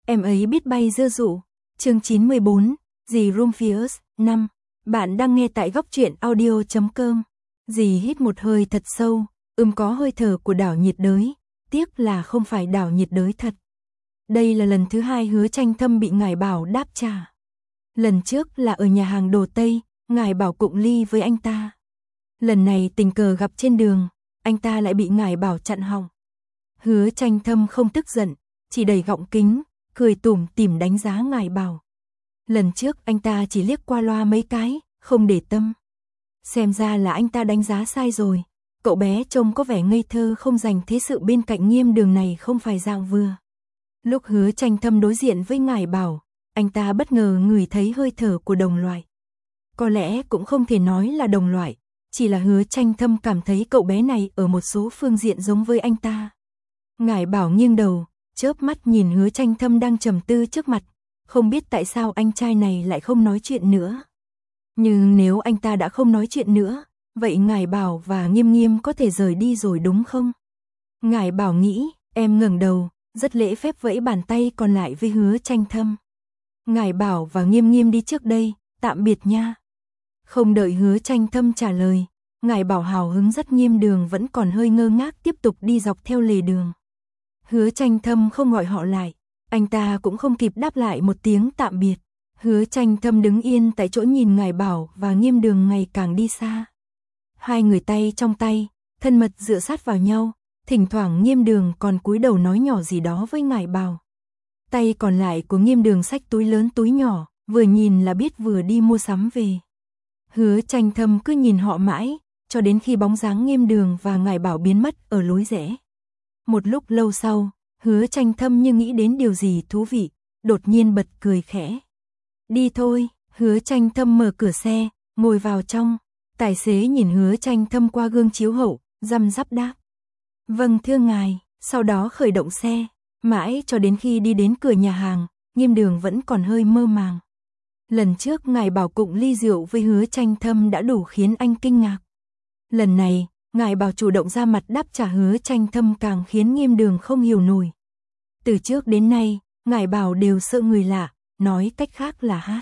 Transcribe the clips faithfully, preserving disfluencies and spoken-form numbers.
em ấy biết bay dơ dụ. Chương chín mươi bốn, dì Rumphius, năm. Bạn đang nghe tại góc truyện audio chấm com. Dì hít một hơi thật sâu, ừm có hơi thở của đảo nhiệt đới, tiếc là không phải đảo nhiệt đới thật. Đây là lần thứ hai Hứa Tranh Thâm bị Ngải Bảo đáp trả. Lần trước là ở nhà hàng đồ Tây, Ngải Bảo cụng ly với anh ta. Lần này tình cờ gặp trên đường, anh ta lại bị Ngải Bảo chặn họng. Hứa Tranh Thâm không tức giận, chỉ đẩy gọng kính, cười tủm tỉm đánh giá Ngải Bảo. Lần trước anh ta chỉ liếc qua loa mấy cái, không để tâm. Xem ra là anh ta đánh giá sai rồi. Cậu bé trông có vẻ ngây thơ không dành thế sự bên cạnh Nghiêm Đường này không phải dạng vừa. Lúc Hứa Tranh Thâm đối diện với Ngải Bảo, anh ta bất ngờ ngửi thấy hơi thở của đồng loại. Có lẽ cũng không thể nói là đồng loại, chỉ là Hứa Tranh Thâm cảm thấy cậu bé này ở một số phương diện giống với anh ta. Ngải Bảo nghiêng đầu, chớp mắt nhìn Hứa Tranh Thâm đang trầm tư trước mặt, không biết tại sao anh trai này lại không nói chuyện nữa. Nhưng nếu anh ta đã không nói chuyện nữa, vậy Ngải Bảo và Nghiêm Nghiêm có thể rời đi rồi đúng không? Ngải Bảo nghĩ, em ngẩng đầu, rất lễ phép vẫy bàn tay còn lại với Hứa Tranh Thâm. Ngải Bảo và Nghiêm Nghiêm đi trước đây, tạm biệt nha. Không đợi Hứa Tranh Thâm trả lời, Ngải Bảo hào hứng dắt Nghiêm Đường vẫn còn hơi ngơ ngác tiếp tục đi dọc theo lề đường. Hứa Tranh Thâm không gọi họ lại, anh ta cũng không kịp đáp lại một tiếng tạm biệt. Hứa Tranh Thâm đứng yên tại chỗ nhìn Ngải Bảo và Nghiêm Đường ngày càng đi xa. Hai người tay trong tay, thân mật dựa sát vào nhau, thỉnh thoảng Nghiêm Đường còn cúi đầu nói nhỏ gì đó với Ngải Bảo. Tay còn lại của Nghiêm Đường xách túi lớn túi nhỏ, vừa nhìn là biết vừa đi mua sắm về. Hứa Tranh Thâm cứ nhìn họ mãi, cho đến khi bóng dáng Nghiêm Đường và Ngải Bảo biến mất ở lối rẽ. Một lúc lâu sau, Hứa Tranh Thâm như nghĩ đến điều gì thú vị, đột nhiên bật cười khẽ. Đi thôi, Hứa Tranh Thâm mở cửa xe, ngồi vào trong. Tài xế nhìn Hứa Tranh Thâm qua gương chiếu hậu, răm rắp đáp. Vâng thưa ngài, sau đó khởi động xe, mãi cho đến khi đi đến cửa nhà hàng, Nghiêm Đường vẫn còn hơi mơ màng. Lần trước Ngải Bảo cụng ly rượu với Hứa Tranh Thâm đã đủ khiến anh kinh ngạc. Lần này, Ngải Bảo chủ động ra mặt đáp trả Hứa Tranh Thâm càng khiến Nghiêm Đường không hiểu nổi. Từ trước đến nay, Ngải Bảo đều sợ người lạ, nói cách khác là hát.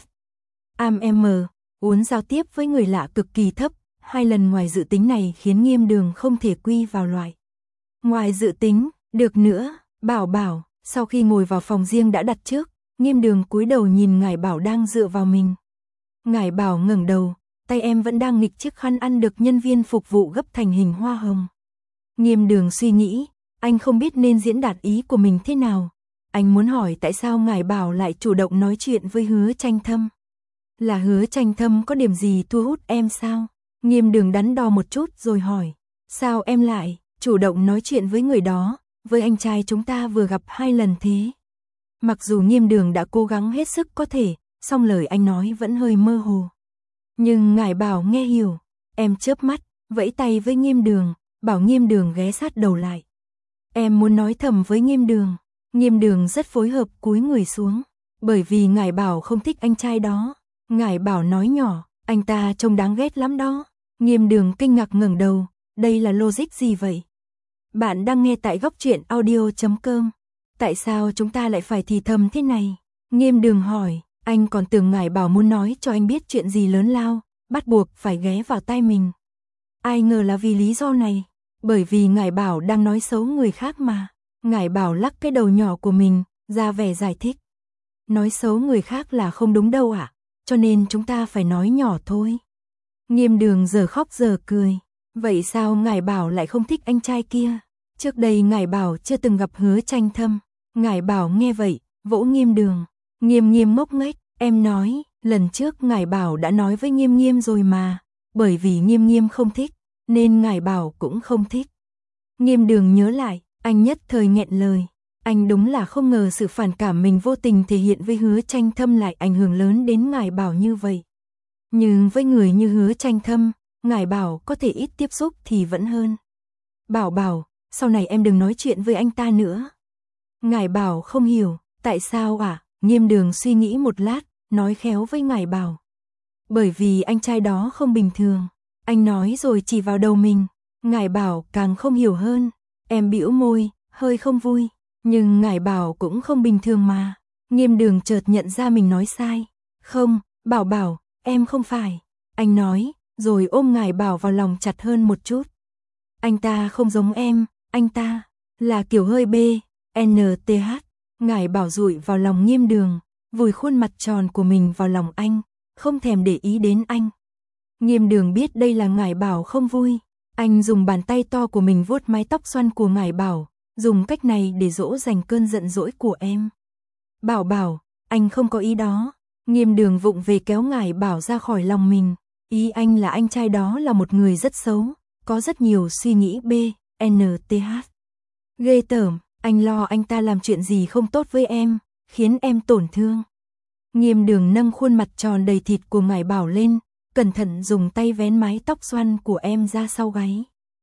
Am em uốn giao tiếp với người lạ cực kỳ thấp, hai lần ngoài dự tính này khiến Nghiêm Đường không thể quy vào loại. Ngoài dự tính, được nữa, Bảo Bảo, sau khi ngồi vào phòng riêng đã đặt trước, Nghiêm Đường cúi đầu nhìn Ngải Bảo đang dựa vào mình. Ngải Bảo ngẩng đầu, tay em vẫn đang nghịch chiếc khăn ăn được nhân viên phục vụ gấp thành hình hoa hồng. Nghiêm Đường suy nghĩ, anh không biết nên diễn đạt ý của mình thế nào. Anh muốn hỏi tại sao Ngải Bảo lại chủ động nói chuyện với Hứa Tranh Thâm. Là Hứa Tranh Thâm có điểm gì thu hút em sao? Nghiêm Đường đắn đo một chút rồi hỏi. Sao em lại chủ động nói chuyện với người đó, với anh trai chúng ta vừa gặp hai lần thế? Mặc dù Nghiêm Đường đã cố gắng hết sức có thể, song lời anh nói vẫn hơi mơ hồ. Nhưng Ngải Bảo nghe hiểu, em chớp mắt, vẫy tay với Nghiêm Đường, bảo Nghiêm Đường ghé sát đầu lại. Em muốn nói thầm với Nghiêm Đường. Nghiêm Đường rất phối hợp cúi người xuống, bởi vì Ngải Bảo không thích anh trai đó. Ngải Bảo nói nhỏ, anh ta trông đáng ghét lắm đó. Nghiêm Đường kinh ngạc ngẩng đầu, đây là logic gì vậy? Bạn đang nghe tại góc truyện audio chấm com. Tại sao chúng ta lại phải thì thầm thế này? Nghiêm Đường hỏi, anh còn tưởng Ngải Bảo muốn nói cho anh biết chuyện gì lớn lao, bắt buộc phải ghé vào tai mình. Ai ngờ là vì lý do này, bởi vì Ngải Bảo đang nói xấu người khác mà. Ngải Bảo lắc cái đầu nhỏ của mình, ra vẻ giải thích. Nói xấu người khác là không đúng đâu ạ, à? Cho nên chúng ta phải nói nhỏ thôi. Nghiêm Đường giờ khóc giờ cười. Vậy sao Ngải Bảo lại không thích anh trai kia? Trước đây Ngải Bảo chưa từng gặp Hứa Tranh Thâm. Ngải Bảo nghe vậy, vỗ Nghiêm Đường. Nghiêm Nghiêm ngốc nghếch, em nói, lần trước Ngải Bảo đã nói với Nghiêm Nghiêm rồi mà. Bởi vì Nghiêm Nghiêm không thích, nên Ngải Bảo cũng không thích. Nghiêm Đường nhớ lại. Anh nhất thời nghẹn lời, anh đúng là không ngờ sự phản cảm mình vô tình thể hiện với Hứa Tranh Thâm lại ảnh hưởng lớn đến Ngải Bảo như vậy. Nhưng với người như Hứa Tranh Thâm, Ngải Bảo có thể ít tiếp xúc thì vẫn hơn. Bảo Bảo, sau này em đừng nói chuyện với anh ta nữa. Ngải Bảo không hiểu, tại sao ạ? À? Nghiêm Đường suy nghĩ một lát, nói khéo với Ngải Bảo. Bởi vì anh trai đó không bình thường, anh nói rồi chỉ vào đầu mình. Ngải Bảo càng không hiểu hơn. Em bĩu môi, hơi không vui, nhưng Ngải Bảo cũng không bình thường mà. Nghiêm Đường chợt nhận ra mình nói sai. Không, Bảo Bảo, em không phải. Anh nói, rồi ôm Ngải Bảo vào lòng chặt hơn một chút. Anh ta không giống em, anh ta là kiểu hơi B, N T H. Ngải Bảo dụi vào lòng Nghiêm Đường, vùi khuôn mặt tròn của mình vào lòng anh, không thèm để ý đến anh. Nghiêm Đường biết đây là Ngải Bảo không vui. Anh dùng bàn tay to của mình vuốt mái tóc xoăn của Ngải Bảo, dùng cách này để dỗ dành cơn giận dỗi của em. Bảo Bảo, anh không có ý đó. Nghiêm Đường vụng về kéo Ngải Bảo ra khỏi lòng mình. Ý anh là anh trai đó là một người rất xấu, có rất nhiều suy nghĩ B, N T H. Ghê tởm, anh lo anh ta làm chuyện gì không tốt với em, khiến em tổn thương. Nghiêm Đường nâng khuôn mặt tròn đầy thịt của Ngải Bảo lên, cẩn thận dùng tay vén mái tóc xoăn của em ra sau gáy.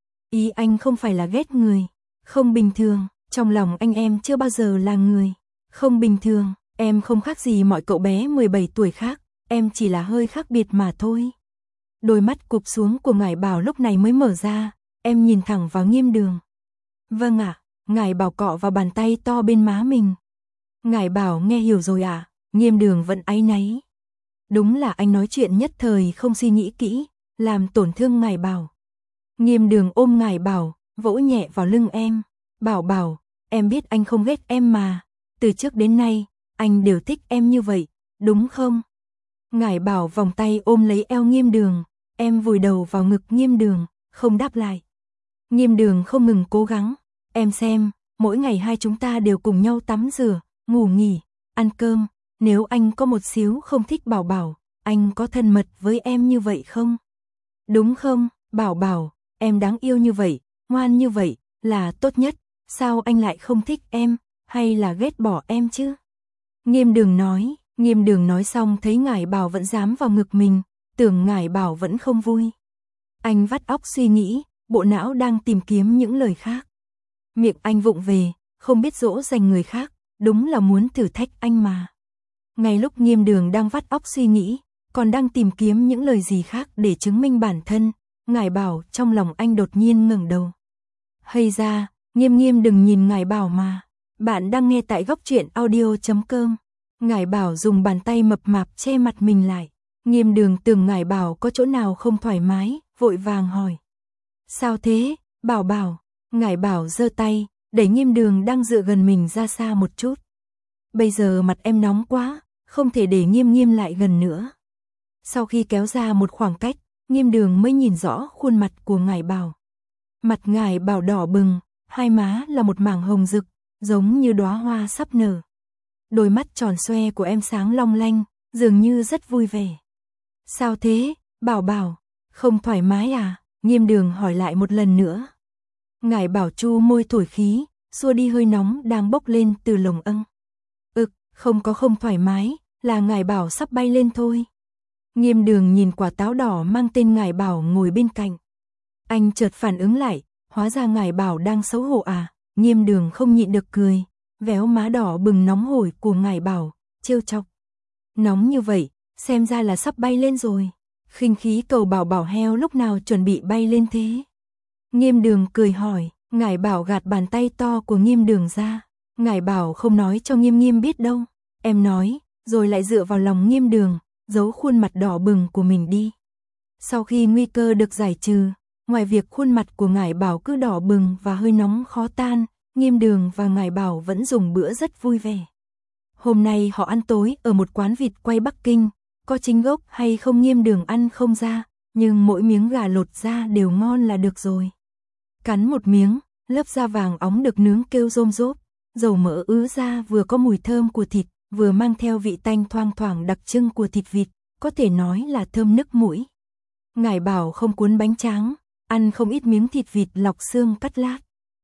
Ý anh không phải là ghét người, không bình thường, trong lòng anh em chưa bao giờ là người không bình thường, em không khác gì mọi cậu bé mười bảy tuổi khác, em chỉ là hơi khác biệt mà thôi. Đôi mắt cụp xuống của Ngải Bảo lúc này mới mở ra, em nhìn thẳng vào Nghiêm Đường. Vâng ạ, Ngải Bảo cọ vào bàn tay to bên má mình. Ngải Bảo nghe hiểu rồi ạ, à? Nghiêm Đường vẫn áy náy. Đúng là anh nói chuyện nhất thời không suy nghĩ kỹ, làm tổn thương Ngải Bảo. Nghiêm Đường ôm Ngải Bảo, vỗ nhẹ vào lưng em. Bảo Bảo, em biết anh không ghét em mà, từ trước đến nay, anh đều thích em như vậy, đúng không? Ngải Bảo vòng tay ôm lấy eo Nghiêm Đường, em vùi đầu vào ngực Nghiêm Đường, không đáp lại. Nghiêm Đường không ngừng cố gắng, em xem, mỗi ngày hai chúng ta đều cùng nhau tắm rửa, ngủ nghỉ, ăn cơm, nếu anh có một xíu không thích Bảo Bảo, anh có thân mật với em như vậy không? Đúng không, Bảo Bảo, em đáng yêu như vậy, ngoan như vậy, là tốt nhất, sao anh lại không thích em, hay là ghét bỏ em chứ? Nghiêm Đường nói, Nghiêm Đường nói xong thấy Ngải Bảo vẫn dám vào ngực mình, tưởng Ngải Bảo vẫn không vui. Anh vắt óc suy nghĩ, bộ não đang tìm kiếm những lời khác. Miệng anh vụng về, không biết dỗ dành người khác, đúng là muốn thử thách anh mà. Ngay lúc Nghiêm Đường đang vắt óc suy nghĩ, còn đang tìm kiếm những lời gì khác để chứng minh bản thân, Ngải Bảo trong lòng anh đột nhiên ngẩng đầu. Hay ra, Nghiêm Nghiêm đừng nhìn Ngải Bảo mà. Bạn đang nghe tại góc truyện audio chấm com. Ngải Bảo dùng bàn tay mập mạp che mặt mình lại. Nghiêm Đường tưởng Ngải Bảo có chỗ nào không thoải mái, vội vàng hỏi. Sao thế, Bảo Bảo? Ngải Bảo giơ tay, đẩy Nghiêm Đường đang dựa gần mình ra xa một chút. Bây giờ mặt em nóng quá, không thể để Nghiêm Nghiêm lại gần nữa. Sau khi kéo ra một khoảng cách, Nghiêm Đường mới nhìn rõ khuôn mặt của Ngải Bảo. Mặt Ngải Bảo đỏ bừng, hai má là một mảng hồng rực, giống như đóa hoa sắp nở. Đôi mắt tròn xoe của em sáng long lanh, dường như rất vui vẻ. Sao thế, Bảo Bảo, không thoải mái à? Nghiêm Đường hỏi lại một lần nữa. Ngải Bảo chu môi thổi khí, xua đi hơi nóng đang bốc lên từ lồng âng. Ực, không có không thoải mái, là Ngải Bảo sắp bay lên thôi. Nghiêm Đường nhìn quả táo đỏ mang tên Ngải Bảo ngồi bên cạnh. Anh chợt phản ứng lại, hóa ra Ngải Bảo đang xấu hổ à? Nghiêm Đường không nhịn được cười, véo má đỏ bừng nóng hổi của Ngải Bảo, trêu chọc. Nóng như vậy, xem ra là sắp bay lên rồi. Khinh khí cầu Bảo Bảo heo lúc nào chuẩn bị bay lên thế? Nghiêm Đường cười hỏi, Ngải Bảo gạt bàn tay to của Nghiêm Đường ra. Ngải Bảo không nói cho Nghiêm Nghiêm biết đâu. Em nói, rồi lại dựa vào lòng Nghiêm Đường, giấu khuôn mặt đỏ bừng của mình đi. Sau khi nguy cơ được giải trừ, ngoài việc khuôn mặt của Ngải Bảo cứ đỏ bừng và hơi nóng khó tan, Nghiêm Đường và Ngải Bảo vẫn dùng bữa rất vui vẻ. Hôm nay họ ăn tối ở một quán vịt quay Bắc Kinh, có chính gốc hay không Nghiêm Đường ăn không ra, nhưng mỗi miếng gà lột ra đều ngon là được rồi. Cắn một miếng, lớp da vàng óng được nướng kêu rôm rốp, dầu mỡ ứa ra vừa có mùi thơm của thịt, vừa mang theo vị tanh thoang thoảng đặc trưng của thịt vịt, có thể nói là thơm nức mũi. Ngải Bảo không cuốn bánh tráng, ăn không ít miếng thịt vịt lọc xương cắt lát.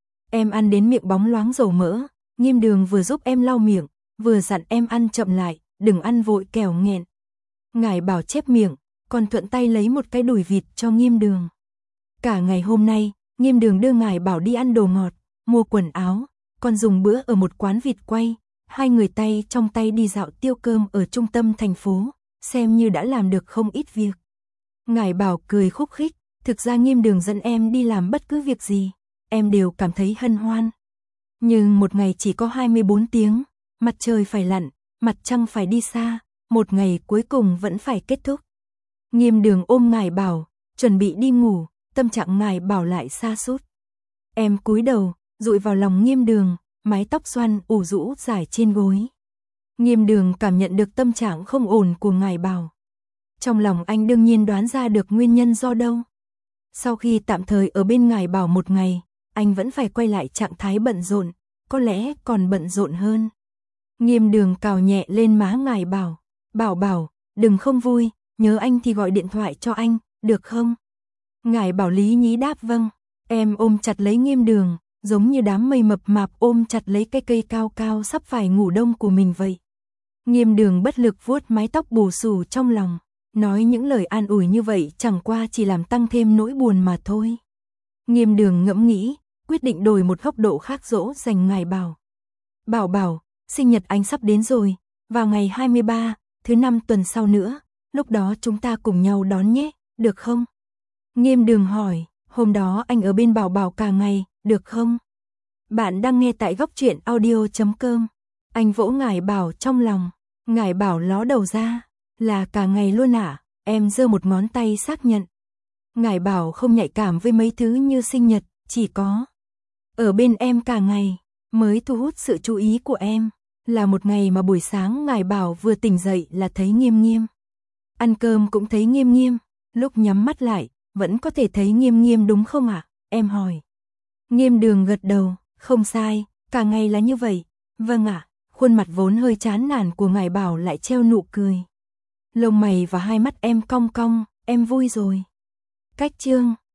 Em ăn đến miệng bóng loáng dầu mỡ, Nghiêm Đường vừa giúp em lau miệng, vừa dặn em ăn chậm lại, đừng ăn vội kẻo nghẹn. Ngải Bảo chép miệng, còn thuận tay lấy một cái đùi vịt cho Nghiêm Đường. Cả ngày hôm nay, Nghiêm Đường đưa Ngải Bảo đi ăn đồ ngọt, mua quần áo, còn dùng bữa ở một quán vịt quay, hai người tay trong tay đi dạo tiêu cơm ở trung tâm thành phố, xem như đã làm được không ít việc. Ngải Bảo cười khúc khích, thực ra Nghiêm Đường dẫn em đi làm bất cứ việc gì, em đều cảm thấy hân hoan. Nhưng một ngày chỉ có hai mươi bốn tiếng, mặt trời phải lặn, mặt trăng phải đi xa, một ngày cuối cùng vẫn phải kết thúc. Nghiêm Đường ôm Ngải Bảo, chuẩn bị đi ngủ, tâm trạng Ngải Bảo lại sa sút. Em cúi đầu, dụi vào lòng Nghiêm Đường, mái tóc xoăn ủ rũ rải trên gối. Nghiêm Đường cảm nhận được tâm trạng không ổn của Ngải Bảo. Trong lòng anh đương nhiên đoán ra được nguyên nhân do đâu. Sau khi tạm thời ở bên Ngải Bảo một ngày, anh vẫn phải quay lại trạng thái bận rộn, có lẽ còn bận rộn hơn. Nghiêm Đường cào nhẹ lên má Ngải Bảo, "Bảo Bảo, đừng không vui, nhớ anh thì gọi điện thoại cho anh, được không?" Ngải Bảo lý nhí đáp vâng. Em ôm chặt lấy Nghiêm Đường, giống như đám mây mập mạp ôm chặt lấy cây cây cao cao sắp phải ngủ đông của mình vậy. Nghiêm Đường bất lực vuốt mái tóc bù xù trong lòng, nói những lời an ủi như vậy chẳng qua chỉ làm tăng thêm nỗi buồn mà thôi. Nghiêm Đường ngẫm nghĩ, quyết định đổi một góc độ khác dỗ dành Ngải Bảo. "Bảo Bảo, sinh nhật anh sắp đến rồi, vào ngày hai mươi ba, thứ năm tuần sau nữa, lúc đó chúng ta cùng nhau đón nhé, được không?" Nghiêm Đường hỏi, "Hôm đó anh ở bên Bảo Bảo cả ngày, được không?" Bạn đang nghe tại góc truyện audio chấm com. Anh vỗ Ngải Bảo trong lòng, Ngải Bảo ló đầu ra, "Là cả ngày luôn à?" Em giơ một ngón tay xác nhận. Ngải Bảo không nhạy cảm với mấy thứ như sinh nhật, chỉ có ở bên em cả ngày mới thu hút sự chú ý của em. Là một ngày mà buổi sáng Ngải Bảo vừa tỉnh dậy là thấy Nghiêm Nghiêm. Ăn cơm cũng thấy Nghiêm Nghiêm, lúc nhắm mắt lại, vẫn có thể thấy Nghiêm Nghiêm đúng không ạ? Em hỏi. Nghiêm Đường gật đầu, "Không sai, cả ngày là như vậy." "Vâng ạ." Khuôn mặt vốn hơi chán nản của Ngải Bảo lại treo nụ cười. Lông mày và hai mắt em cong cong, "Em vui rồi." Cách chương